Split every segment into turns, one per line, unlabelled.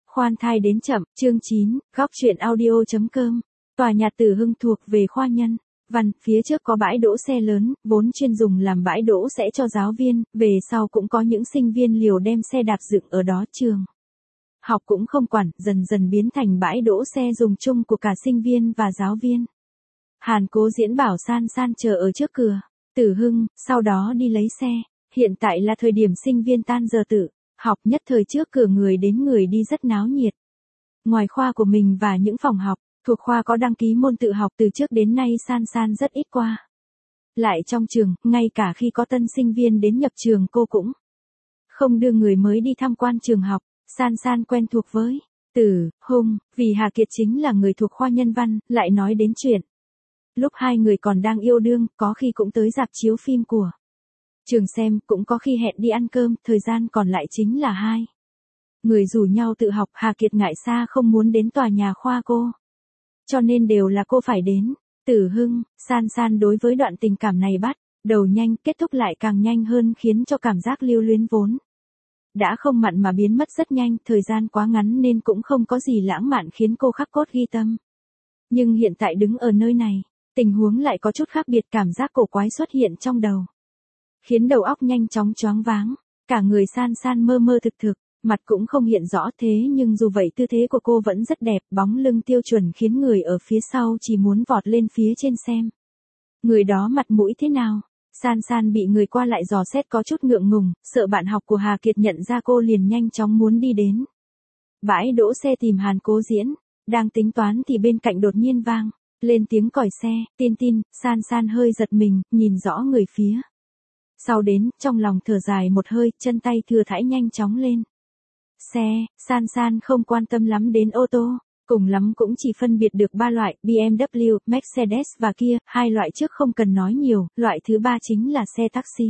Khoan thai đến chậm, chương 9, góc truyện audio.com. Tòa nhà Tử Hưng thuộc về khoa nhân văn, phía trước có bãi đỗ xe lớn, vốn chuyên dùng làm bãi đỗ sẽ cho giáo viên, về sau cũng có những sinh viên liều đem xe đạp dựng ở đó. Trường học cũng không quản, dần dần biến thành bãi đỗ xe dùng chung của cả sinh viên và giáo viên. Hàn Cố Diễn bảo San San chờ ở trước cửa Tử Hưng, sau đó đi lấy xe. Hiện tại là thời điểm sinh viên tan giờ tự học, nhất thời trước cửa người đến người đi rất náo nhiệt. Ngoài khoa của mình và những phòng học thuộc khoa có đăng ký môn tự học từ trước đến nay San San rất ít qua lại trong trường, ngay cả khi có tân sinh viên đến nhập trường cô cũng không đưa người mới đi tham quan trường học. San San quen thuộc với Tử Hưng, vì Hà Kiệt chính là người thuộc khoa nhân văn, lại nói đến chuyện lúc hai người còn đang yêu đương, có khi cũng tới rạp chiếu phim của trường xem, cũng có khi hẹn đi ăn cơm, thời gian còn lại chính là hai người rủ nhau tự học. Hà Kiệt ngại xa không muốn đến tòa nhà khoa cô, cho nên đều là cô phải đến. Tử Hưng, San San đối với đoạn tình cảm này bắt đầu nhanh, kết thúc lại càng nhanh hơn, khiến cho cảm giác lưu luyến vốn đã không mặn mà biến mất rất nhanh, thời gian quá ngắn nên cũng không có gì lãng mạn khiến cô khắc cốt ghi tâm. Nhưng hiện tại đứng ở nơi này, tình huống lại có chút khác biệt, cảm giác cổ quái xuất hiện trong đầu, khiến đầu óc nhanh chóng choáng váng, cả người San San mơ mơ thực thực, mặt cũng không hiện rõ, thế nhưng dù vậy tư thế của cô vẫn rất đẹp, bóng lưng tiêu chuẩn khiến người ở phía sau chỉ muốn vọt lên phía trên xem người đó mặt mũi thế nào. San San bị người qua lại dò xét có chút ngượng ngùng, sợ bạn học của Hà Kiệt nhận ra cô liền nhanh chóng muốn đi đến bãi đỗ xe tìm Hàn Cố Diễn. Đang tính toán thì bên cạnh đột nhiên vang lên tiếng còi xe, tin tin. San San hơi giật mình, nhìn rõ người phía sau đến, trong lòng thở dài một hơi, chân tay thừa thãi nhanh chóng lên xe. San San không quan tâm lắm đến ô tô, cùng lắm cũng chỉ phân biệt được ba loại, BMW, Mercedes và Kia, hai loại trước không cần nói nhiều, loại thứ ba chính là xe taxi.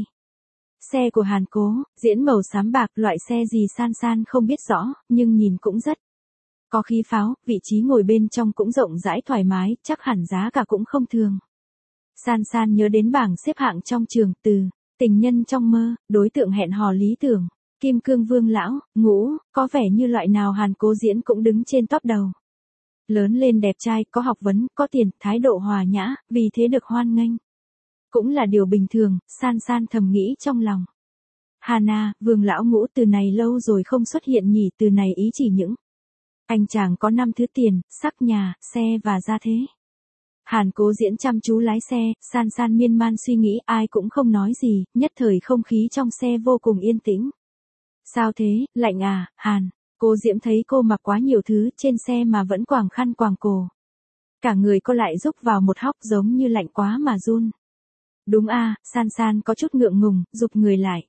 Xe của Hàn Cố Diễn màu xám bạc, loại xe gì San San không biết rõ, nhưng nhìn cũng rất có khí pháo, vị trí ngồi bên trong cũng rộng rãi thoải mái, chắc hẳn giá cả cũng không thường. San San nhớ đến bảng xếp hạng trong trường, từ tình nhân trong mơ, đối tượng hẹn hò lý tưởng, Kim Cương Vương lão, ngũ, có vẻ như loại nào Hàn Cố Diễn cũng đứng trên top đầu. Lớn lên đẹp trai, có học vấn, có tiền, thái độ hòa nhã, vì thế được hoan nghênh cũng là điều bình thường. San San thầm nghĩ trong lòng. Hana, Vương lão ngũ, từ này lâu rồi không xuất hiện nhỉ, từ này ý chỉ những anh chàng có 5 thứ tiền, sắc, nhà, xe và gia thế. Hàn Cố Diễn chăm chú lái xe, San San miên man suy nghĩ, ai cũng không nói gì, nhất thời không khí trong xe vô cùng yên tĩnh. Sao thế, lạnh à? Hàn Cố Diễn thấy cô mặc quá nhiều thứ trên xe mà vẫn quàng khăn quàng cổ, cả người cô lại rúc vào một hóc giống như lạnh quá mà run. Đúng a, San San có chút ngượng ngùng, rụt người lại.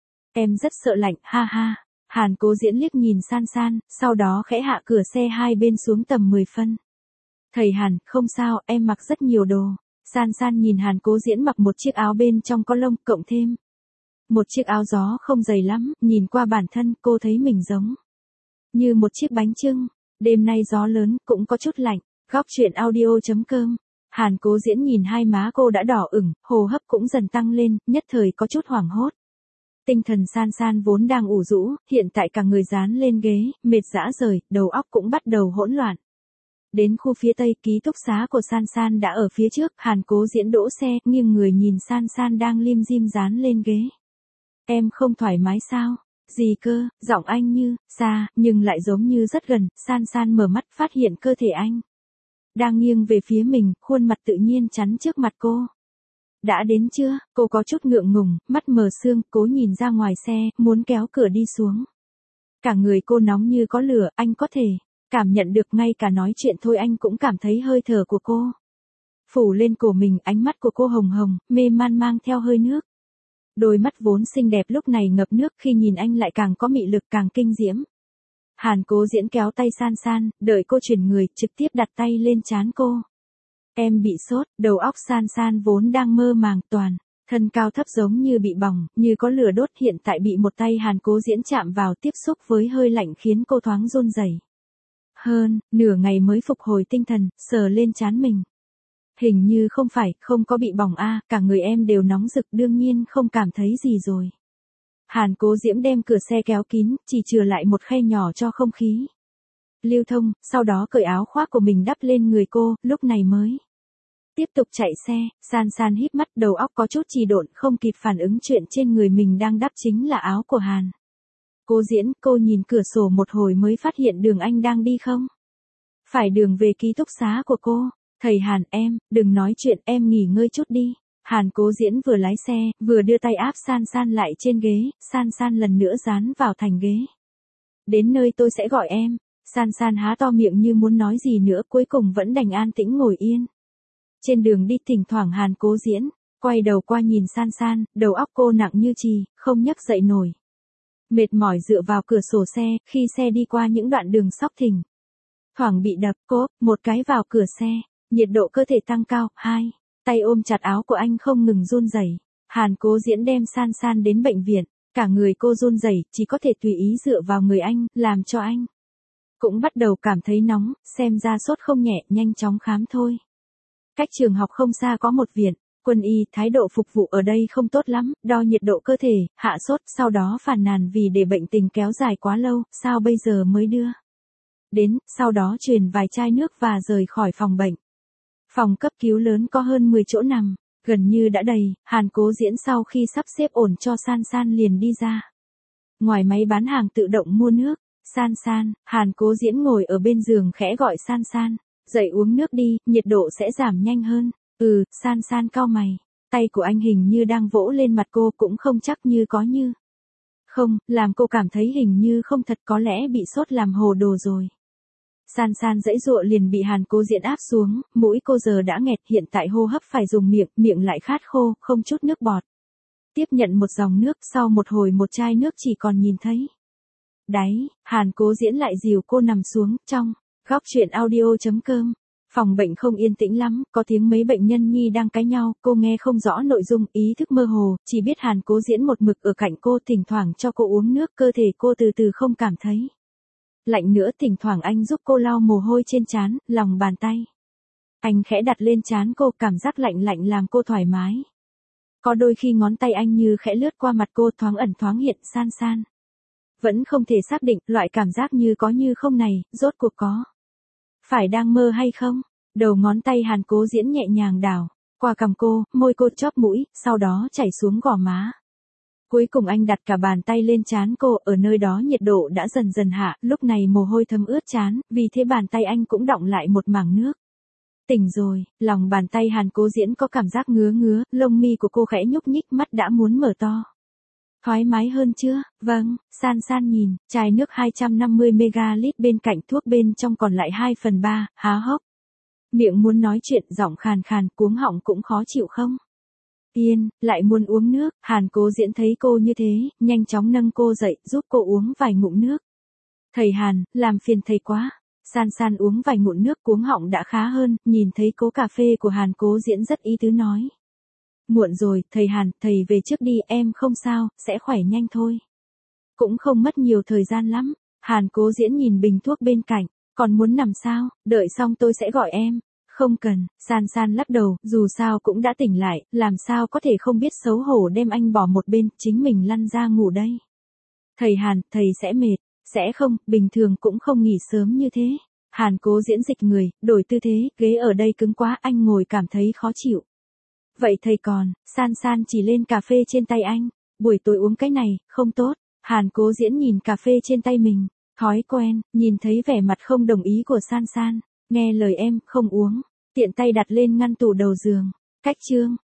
Em rất sợ lạnh, ha ha. Hàn Cố Diễn liếc nhìn San San, sau đó khẽ hạ cửa xe hai bên xuống tầm 10 phân. Thầy Hàn, không sao, em mặc rất nhiều đồ. San San nhìn Hàn Cố Diễn mặc một chiếc áo bên trong có lông, cộng thêm một chiếc áo gió không dày lắm, nhìn qua bản thân cô thấy mình giống như một chiếc bánh chưng. Đêm nay gió lớn, cũng có chút lạnh. Góc truyện audio.com. Hàn Cố Diễn nhìn hai má cô đã đỏ ửng, hô hấp cũng dần tăng lên, nhất thời có chút hoảng hốt. Tinh thần San San vốn đang ủ rũ, hiện tại cả người dán lên ghế, mệt rã rời, đầu óc cũng bắt đầu hỗn loạn. Đến khu phía tây, ký túc xá của San San đã ở phía trước, Hàn Cố Diễn đỗ xe, nghiêng người nhìn San San đang lim dim dán lên ghế. Em không thoải mái sao? Gì cơ? Giọng anh như xa, nhưng lại giống như rất gần. San San mở mắt phát hiện cơ thể anh đang nghiêng về phía mình, khuôn mặt tự nhiên chắn trước mặt cô. Đã đến chưa? Cô có chút ngượng ngùng, mắt mờ sương, cố nhìn ra ngoài xe, muốn kéo cửa đi xuống. Cả người cô nóng như có lửa, anh có thể cảm nhận được, ngay cả nói chuyện thôi anh cũng cảm thấy hơi thở của cô phủ lên cổ mình, ánh mắt của cô hồng hồng, mê man mang theo hơi nước. Đôi mắt vốn xinh đẹp lúc này ngập nước, khi nhìn anh lại càng có mị lực, càng kinh diễm. Hàn Cố Diễn kéo tay San San, đợi cô chuyển người, trực tiếp đặt tay lên trán cô. Em bị sốt, đầu óc San San vốn đang mơ màng, toàn thân cao thấp giống như bị bỏng, như có lửa đốt, hiện tại bị một tay Hàn Cố Diễn chạm vào, tiếp xúc với hơi lạnh khiến cô thoáng run rẩy. Hơn nửa ngày mới phục hồi tinh thần, sờ lên trán mình. Hình như không phải, không có bị bỏng a, cả người em đều nóng rực, đương nhiên không cảm thấy gì rồi. Hàn Cố Diễm đem cửa xe kéo kín, chỉ chừa lại một khe nhỏ cho không khí lưu thông, sau đó cởi áo khoác của mình đắp lên người cô, lúc này mới tiếp tục chạy xe. San San híp mắt, đầu óc có chút trì độn, không kịp phản ứng chuyện trên người mình đang đắp chính là áo của Hàn Cố Diễn. Cô nhìn cửa sổ một hồi mới phát hiện đường anh đang đi không phải đường về ký túc xá của cô. Thầy Hàn, em, đừng nói chuyện, em nghỉ ngơi chút đi. Hàn Cố Diễn vừa lái xe, vừa đưa tay áp San San lại trên ghế, San San lần nữa dán vào thành ghế. Đến nơi tôi sẽ gọi em. San San há to miệng như muốn nói gì nữa, cuối cùng vẫn đành an tĩnh ngồi yên. Trên đường đi thỉnh thoảng Hàn Cố Diễn quay đầu qua nhìn San San, đầu óc cô nặng như chì, không nhấc dậy nổi. Mệt mỏi dựa vào cửa sổ xe, khi xe đi qua những đoạn đường xóc thình thoảng bị đập, cốp một cái vào cửa xe, nhiệt độ cơ thể tăng cao. Hai tay ôm chặt áo của anh không ngừng run rẩy. Hàn Cố Diễn đem San San đến bệnh viện, cả người cô run rẩy, chỉ có thể tùy ý dựa vào người anh, làm cho anh cũng bắt đầu cảm thấy nóng, xem ra sốt không nhẹ, nhanh chóng khám thôi. Cách trường học không xa có một viện quân y, thái độ phục vụ ở đây không tốt lắm, đo nhiệt độ cơ thể, hạ sốt, sau đó phàn nàn vì để bệnh tình kéo dài quá lâu, sao bây giờ mới đưa đến, sau đó truyền vài chai nước và rời khỏi phòng bệnh. Phòng cấp cứu lớn có hơn 10 chỗ nằm, gần như đã đầy. Hàn Cố Diễn sau khi sắp xếp ổn cho San San liền đi ra ngoài máy bán hàng tự động mua nước. San San, Hàn Cố Diễn ngồi ở bên giường khẽ gọi San San, dậy uống nước đi, nhiệt độ sẽ giảm nhanh hơn. San San cau mày, tay của anh hình như đang vỗ lên mặt cô, cũng không chắc như có như không, làm cô cảm thấy hình như không thật, có lẽ bị sốt làm hồ đồ rồi. San San giãy giụa liền bị Hàn Cố Diễn áp xuống, mũi cô giờ đã nghẹt, hiện tại hô hấp phải dùng miệng, miệng lại khát khô, không chút nước bọt. Tiếp nhận một dòng nước, sau một hồi một chai nước chỉ còn nhìn thấy đáy. Hàn Cố Diễn lại dìu cô nằm xuống. Trong góc truyện audio.com, phòng bệnh không yên tĩnh lắm, có tiếng mấy bệnh nhân nhi đang cãi nhau, cô nghe không rõ nội dung, ý thức mơ hồ, chỉ biết Hàn Cố Diễn một mực ở cạnh cô, thỉnh thoảng cho cô uống nước, cơ thể cô từ từ không cảm thấy lạnh nữa, thỉnh thoảng anh giúp cô lau mồ hôi trên trán, lòng bàn tay anh khẽ đặt lên trán cô, cảm giác lạnh lạnh làm cô thoải mái. Có đôi khi ngón tay anh như khẽ lướt qua mặt cô, thoáng ẩn thoáng hiện. San San vẫn không thể xác định, loại cảm giác như có như không này, rốt cuộc có phải đang mơ hay không. Đầu ngón tay Hàn Cố Diễn nhẹ nhàng đảo qua cằm cô, môi cô chóp mũi, sau đó chảy xuống gò má. Cuối cùng anh đặt cả bàn tay lên trán cô, ở nơi đó nhiệt độ đã dần dần hạ, lúc này mồ hôi thấm ướt trán, vì thế bàn tay anh cũng đọng lại một mảng nước. Tỉnh rồi, lòng bàn tay Hàn Cố Diễn có cảm giác ngứa ngứa, lông mi của cô khẽ nhúc nhích, mắt đã muốn mở to. Thoải mái hơn chưa? Vâng. San San nhìn chai nước 250ml bên cạnh, thuốc bên trong còn lại 2/3, há hốc miệng muốn nói chuyện, giọng khàn khàn, cuống họng cũng khó chịu không? Yên, lại muốn uống nước. Hàn Cố Diễn thấy cô như thế, nhanh chóng nâng cô dậy, giúp cô uống vài ngụm nước. Thầy Hàn, làm phiền thầy quá. San San uống vài ngụm nước, cuống họng đã khá hơn, nhìn thấy cốc cà phê của Hàn Cố Diễn rất ý tứ nói. Muộn rồi, thầy Hàn, thầy về trước đi, em không sao, sẽ khỏe nhanh thôi. Cũng không mất nhiều thời gian lắm. Hàn Cố Diễn nhìn bình thuốc bên cạnh, còn muốn nằm sao, đợi xong tôi sẽ gọi em. Không cần. San San lắc đầu, dù sao cũng đã tỉnh lại, làm sao có thể không biết xấu hổ đem anh bỏ một bên, chính mình lăn ra ngủ đây. Thầy Hàn, thầy sẽ mệt. Sẽ không, bình thường cũng không nghỉ sớm như thế. Hàn Cố Diễn dịch người, đổi tư thế, ghế ở đây cứng quá, anh ngồi cảm thấy khó chịu. Vậy thầy còn, San San chỉ lên cà phê trên tay anh. Buổi tối uống cái này, không tốt. Hàn Cố Diễn nhìn cà phê trên tay mình. Thói quen, nhìn thấy vẻ mặt không đồng ý của San San. Nghe lời em, không uống. Tiện tay đặt lên ngăn tủ đầu giường. Cách chương.